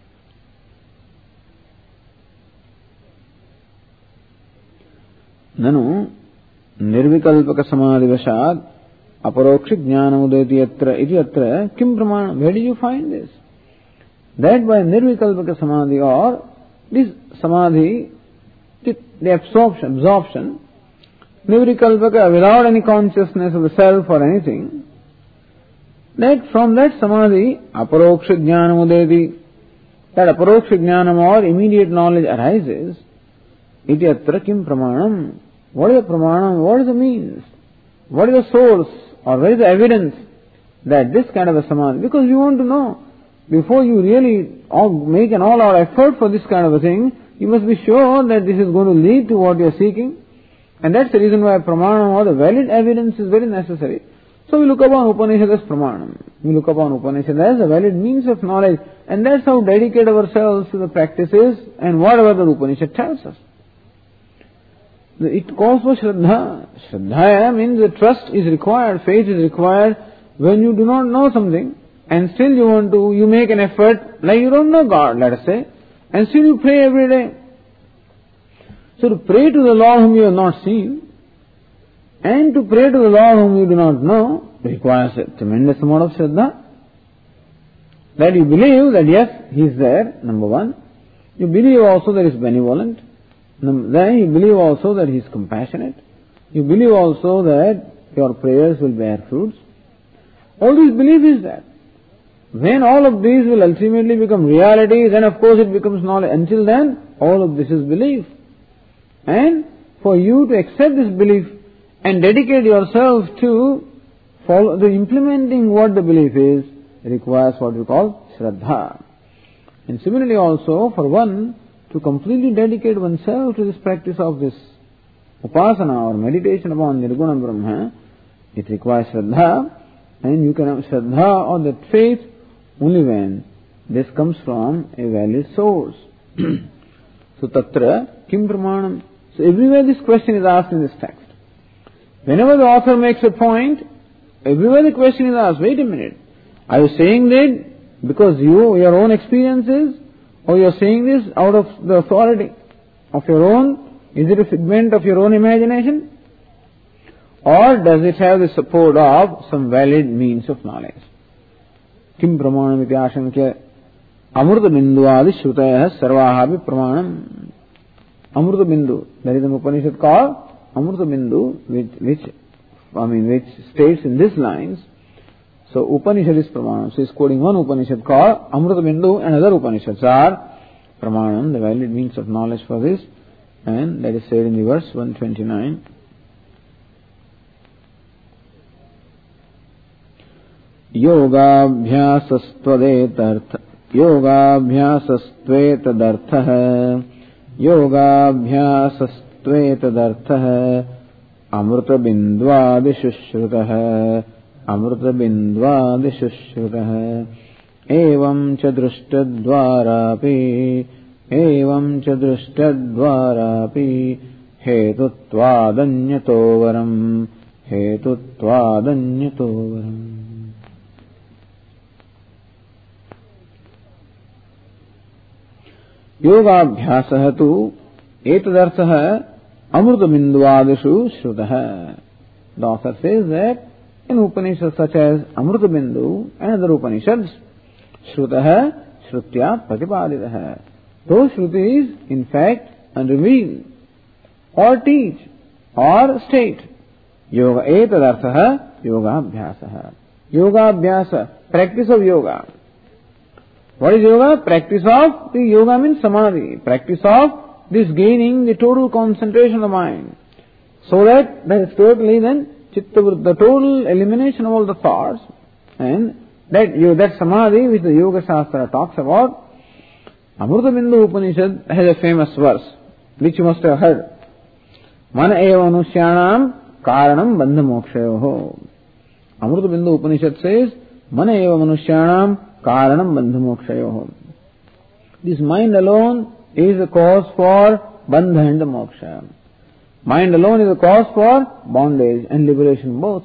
Nanu Nirvikalpaka Samadhi Vashad Aparoksha Jnanam Udayati Yatra Iti Yatra Kim Pramana. Where do you find this? That by Nirvikalpaka Samadhi or this Samadhi, the absorption, absorption, Nirvikalpaka, without any consciousness of the self or anything, that from that Samadhi, Aparoksha Jnanam Udayati, that Aparoksha Jnanam or immediate knowledge arises. Iti Yatra Kim Pramanam. What is the Pramanam? What is the means? What is the source or what is the evidence that this kind of a Samadhi? Because you want to know. Before you really all make an all-out effort for this kind of a thing, you must be sure that this is going to lead to what you are seeking. And that's the reason why Pramanam or the valid evidence is very necessary. So we look upon Upanishad as Pramanam. We look upon Upanishad as a valid means of knowledge. And that's how we dedicate ourselves to the practices and whatever the Upanishad tells us. It calls for Shraddha. Shraddha means the trust is required, faith is required when you do not know something and still you want to, you make an effort, like you don't know God, let us say, and still you pray every day. So to pray to the Lord whom you have not seen and to pray to the Lord whom you do not know requires a tremendous amount of Shraddha. That you believe that yes, He is there, number one. You believe also that He is benevolent. Then you believe also that He is compassionate. You believe also that your prayers will bear fruits. All this belief is there. When all of these will ultimately become reality, then of course it becomes knowledge. Until then, all of this is belief. And for you to accept this belief and dedicate yourself to follow, to implementing what the belief is, requires what we call Shraddha. And similarly also, for one to completely dedicate oneself to this practice of this Upasana or meditation upon Nirguna Brahma, it requires Shraddha, and you can have Shraddha or that faith only when this comes from a valid source. So Tatra Kim Pramanam. So everywhere this question is asked in this text. Whenever the author makes a point, everywhere the question is asked, wait a minute, are you saying that because you, your own experiences, or you are saying this out of the authority of your own? Is it a figment of your own imagination? Or does it have the support of some valid means of knowledge? Kim pramanam iti ashankya amruta bindu adi shrutayah sarvaha bhi pramanam. Amruta bindu, there is an Upanishad called Amrita Bindu, which, which, I mean, which states in these lines. So Upanishad is Pramanam. So he is quoting one Upanishad called Amrita Bindu, and other Upanishads are Pramanam, the valid means of knowledge for this. And that is said in the verse one twenty-nine. Yogabhyasastvadetartha Yogabhyasastvetartha Yogabhyasastvetartha Amrita Bindvadishushruta Amrita Bindvadishushruta Evam cha drushtadvarapi Evam cha drushtadvarapi Hetuttvadanyatovaram Hetuttvadanyatovaram. Yogabhyasah tu etadarthah Amrita Bindvadishu Shrutah. The author says that in Upanishads such as Amrita Bindu and other Upanishads, Shrutah, Shrutya Pratipaditah. Those Shrutis, in fact, unreveal or teach or state Yoga etadarthah Yoga Abhyasah. Yoga Abhyasa, practice of yoga. What is yoga? Practice of the yoga means samadhi. Practice of this gaining the total concentration of the mind. So that that is totally then chitta, the total elimination of all the thoughts, and that you, that samadhi which the Yoga Shastra talks about. Amrita Bindu Upanishad has a famous verse which you must have heard. Mana eva manushyanam karanam bandha mokshayoho. Amrita Bindu Upanishad says, Mana eva manushyanam karanam bandha mokshayoho. This mind alone is the cause for bandha and moksha. Mind alone is the cause for bondage and liberation both.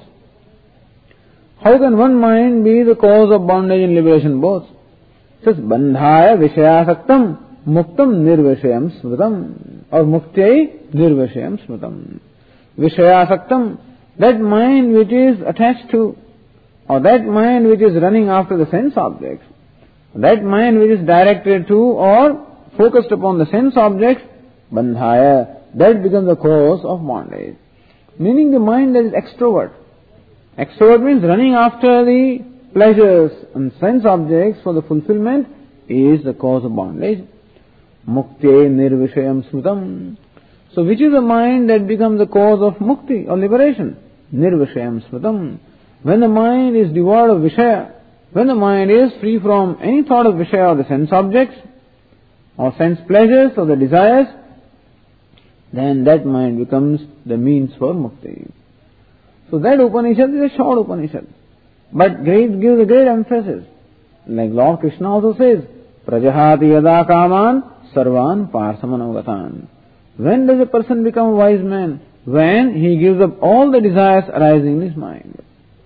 How can one mind be the cause of bondage and liberation both? It says, bandhaya vishayasaktam muktam nirvishayam smritam. Or muktya nirvishayam smritam. Vishayasaktam, that mind which is attached to, or that mind which is running after the sense objects, that mind which is directed to or focused upon the sense objects, bandhaya, that becomes the cause of bondage. Meaning the mind that is extrovert. Extrovert means running after the pleasures and sense objects for the fulfillment is the cause of bondage. Mukti nirvishayam smritam. So which is the mind that becomes the cause of mukti or liberation? Nirvishayam smritam. When the mind is devoid of vishaya, when the mind is free from any thought of vishaya or the sense objects, or sense pleasures or the desires, then that mind becomes the means for mukti. So that Upanishad is a short Upanishad, but great, gives a great emphasis. Like Lord Krishna also says, Prajahati yada kaman sarvan parsamanavatan. When does a person become a wise man? When he gives up all the desires arising in his mind.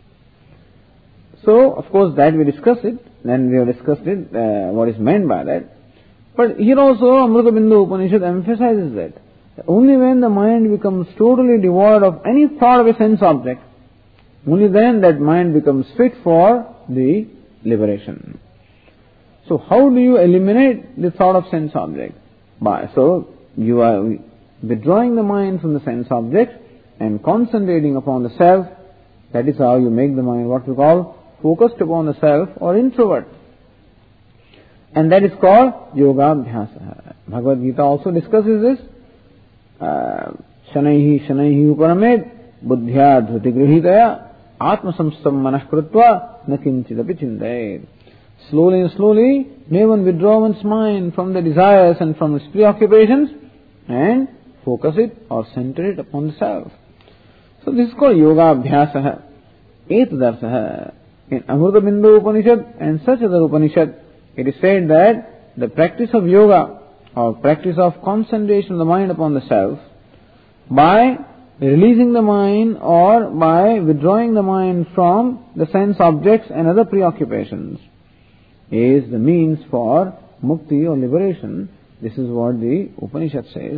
So, of course, that we discussed it, and we have discussed it, uh, what is meant by that. But here also, Amrita Bindu Upanishad emphasizes that. Only when the mind becomes totally devoid of any thought of a sense object, only then that mind becomes fit for the liberation. So how do you eliminate the thought of sense object? By, so you are withdrawing the mind from the sense object and concentrating upon the self. That is how you make the mind what we call focused upon the self or introvert. And that is called Yoga Abhyasa. Bhagavad Gita also discusses this. Shanaihi shanaihi uparamed buddhya dhruti grihitaya atma samstam manah krutva nakinchidapi chindayet. Slowly and slowly may one withdraw one's mind from the desires and from its preoccupations and focus it or center it upon the self. So this is called Yoga Abhyasa. Etadarsaha. In Amrita Bindu Upanishad and such other Upanishad, it is said that the practice of yoga or practice of concentration of the mind upon the self, by releasing the mind or by withdrawing the mind from the sense objects and other preoccupations, is the means for mukti or liberation. This is what the Upanishad says.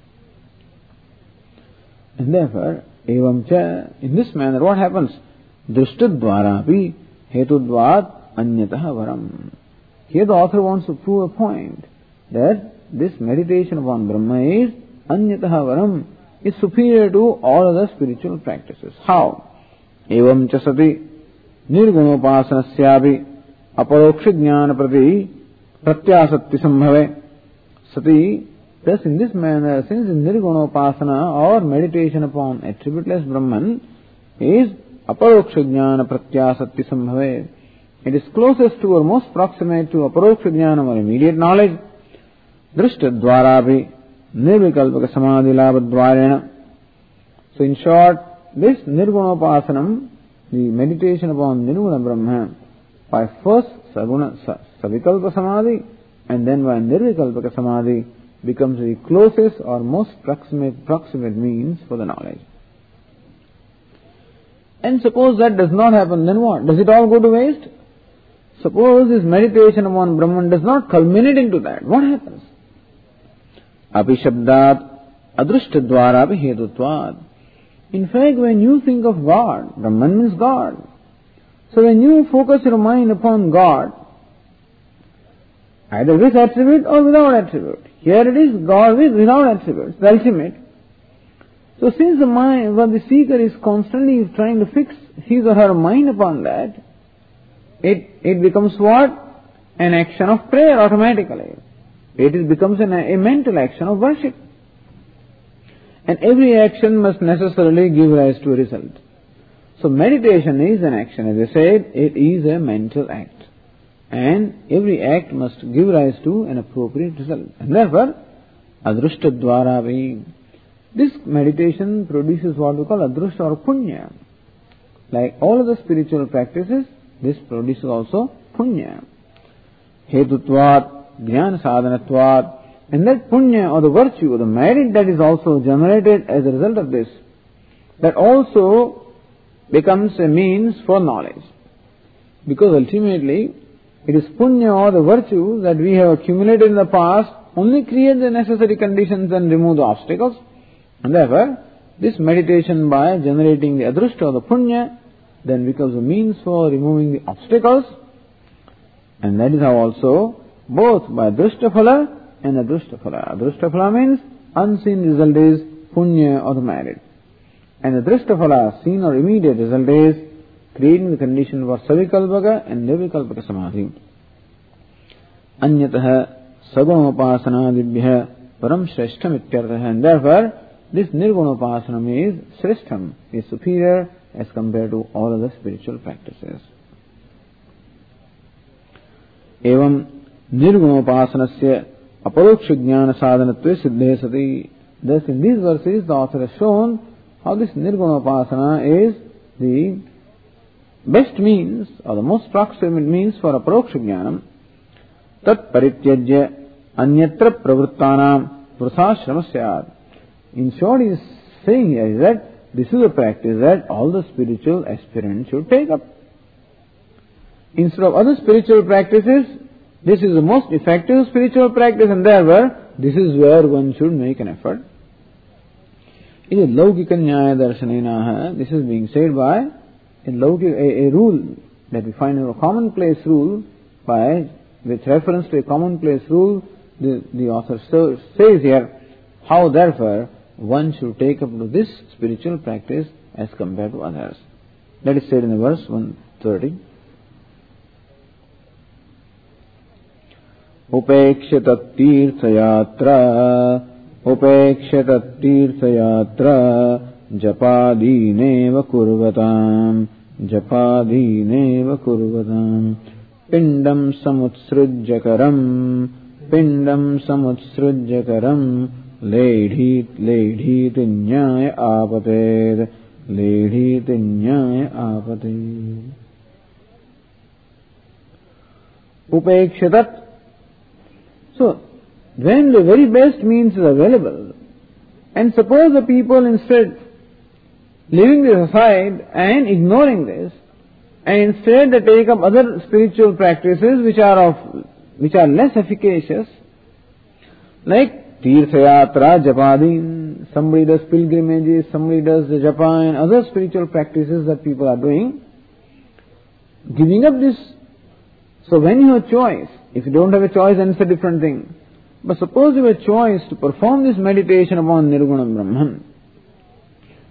And therefore, evam cha, in this manner what happens? Drishtadvarapi hetudvat anyatah varam. Here the author wants to prove a point that this meditation upon Brahma is anyatah varam. is superior to all other spiritual practices. How? Evam cha sati nirgunopasanasyapi aparoksha jnana prati pratyasatti sambhave. Sati, thus in this manner, since nirgunopasana or meditation upon attributeless Brahman is aparoksha jnana pratyasatti sambhave, it is closest to or most proximate to aparoksha jnana or immediate knowledge. Drishta dvarapi nirvikalpaka samadhi labha dvarena. So in short, this nirgunopasanam, the meditation upon nirguna Brahma, by first saguna, savikalpa samadhi and then by nirvikalpaka samadhi, becomes the closest or most proximate, proximate means for the knowledge. And suppose that does not happen, then what? Does it all go to waste? Suppose this meditation upon Brahman does not culminate into that, what happens? Api shabdat adrushta dvara api hedutvad. In fact, when you think of God, Brahman means God. So when you focus your mind upon God, either with attribute or without attribute, here it is God with without attributes, the ultimate. So since the mind, when the seeker is constantly trying to fix his or her mind upon that, it, it becomes what? An action of prayer automatically. It is, becomes an, a mental action of worship. And every action must necessarily give rise to a result. So meditation is an action. As I said, it is a mental act. And every act must give rise to an appropriate result. And therefore, adrushta dvaravi. This meditation produces what we call adrushta or punya. Like all other spiritual practices, this produces also punya. Hetutvat, jnana sadhanatvat. And that punya or the virtue or the merit that is also generated as a result of this, that also becomes a means for knowledge. Because ultimately, it is punya or the virtue that we have accumulated in the past only create the necessary conditions and remove the obstacles. And therefore, this meditation by generating the adrushta or the punya then becomes a means for removing the obstacles. And that is how also both by drishta phala and adrushta phala. Adrushta phala means unseen result is punya or the merit. And the drishta phala, seen or immediate result is creating the condition for savikalpaka and nirvikalpaka samadhi. Anyataha sagunopasanadibhya param shreshtam ityartha. And therefore, this nirgunopasanam is shreshtam, is superior as compared to all other spiritual practices. Evam nirgunopasanasya aparoksha jnana sadhanatve siddhe sati. Thus in these verses the author has shown how this nirgunopasana is the best means or the most proximate means for aparoksha jnanam. Tat parityajya anyatra pravrittanam vrthashrama syad. In short, he is saying here is that this is a practice that all the spiritual aspirants should take up. Instead of other spiritual practices, this is the most effective spiritual practice, and therefore, this is where one should make an effort. In the Laukika Nyaya Darshanena, this is being said by a, Laukika, a, a rule that we find in a commonplace rule, by with reference to a commonplace rule, the, the author so, says here, how therefore one should take up to this spiritual practice as compared to others. That is said in the verse one thirty. Upekshatat tirthayatra upekshatat tirthayatra japadineva kurvatam japadineva kurvatam pindam samutsrujjakaram pindam samutsrujjakaram ledhit ledhit nyaya apated ledhit nyaya apated. Upekshatat. So, when the very best means is available, and suppose the people instead leaving this aside and ignoring this, and instead they take up other spiritual practices which are of which are less efficacious, like tirthayatra, japadin, somebody does pilgrimages, somebody does the japa and other spiritual practices that people are doing, giving up this. So when you have choice, if you don't have a choice, then it's a different thing. But suppose you have a choice to perform this meditation upon Nirguna Brahman,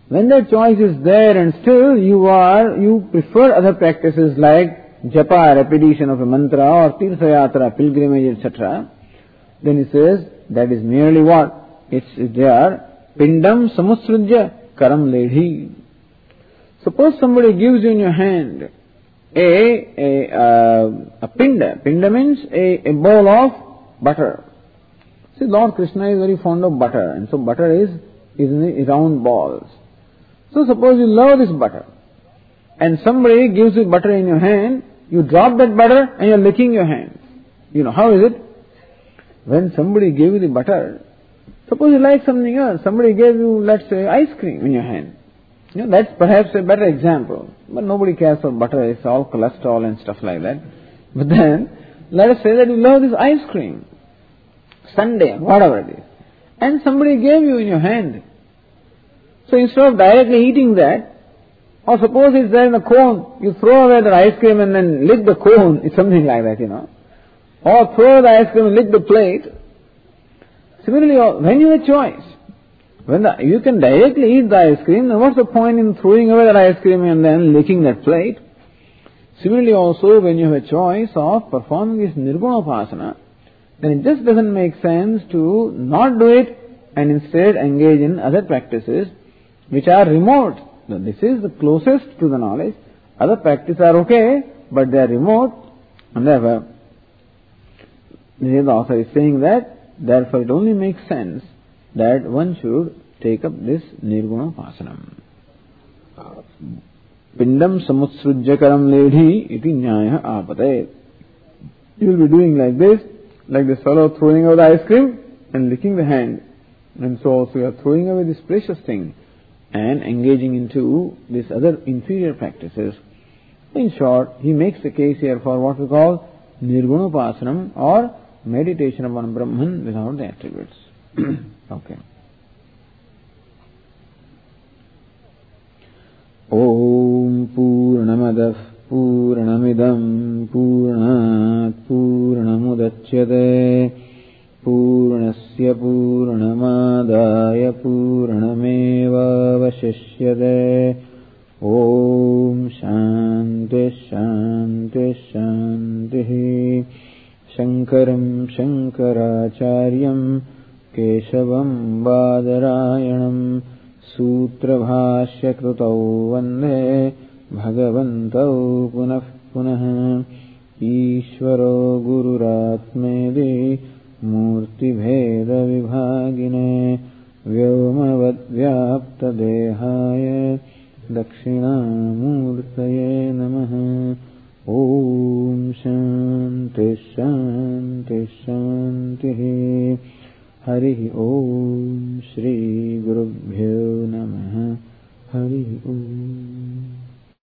When that choice is there and still you are, you prefer other practices like japa, repetition of a mantra, or tirtha yatra, pilgrimage, et cetera, then he says that is merely what? It's there. Pindam samusrujya karam ledhi. Suppose somebody gives you in your hand a a uh, a pinda. Pinda means a, a bowl of butter. See, Lord Krishna is very fond of butter, and so butter is is in round balls. So suppose you love this butter, and somebody gives you butter in your hand, you drop that butter and you're licking your hand. You know, how is it? When somebody gave you the butter, suppose you like something else, somebody gave you, let's say, ice cream in your hand. You know, that's perhaps a better example. But nobody cares for butter, it's all cholesterol and stuff like that. But then, let us say that you love this ice cream, sundae, whatever it is, and somebody gave you in your hand. So instead of directly eating that, or suppose it's there in a cone, you throw away the ice cream and then lick the cone, it's something like that, you know. Or throw the ice cream and lick the plate. Similarly, when you have a choice, when the, you can directly eat the ice cream, then what's the point in throwing away that ice cream and then licking that plate? Similarly also, when you have a choice of performing this nirguna upasana, then it just doesn't make sense to not do it and instead engage in other practices which are remote. Now, this is the closest to the knowledge. Other practices are okay, but they are remote, and therefore, the author is saying that, therefore it only makes sense that one should take up this nirguna upasanam. Pindam samutsrujya karam ledhi iti nyaya apate. You will be doing like this, like this fellow throwing away the ice cream and licking the hand. And so also you are throwing away this precious thing and engaging into these other inferior practices. In short, he makes the case here for what we call nirguna upasanam, or meditation upon Brahman without the attributes. Okay. Om Purnamadah Purnamidam Purnat Purnamudachyate Purnasya Purnamadaya Purnameva Vashishyate. Om Shanti Shanti Shanti. Shankaram Shankaracharyam Keshavam Badarayanam Sutrabhashya Krutau Vande Bhagavantau Punah Punah. Ishvaro Gururatmedi Murti Bheda Vibhagine Vyomavad Vyapta Dehaya Dakshinamurtaye Namaha. Om Shanti Shanti Shanti. Hari Om Shri Gurubhyo Namaha. Hari Om.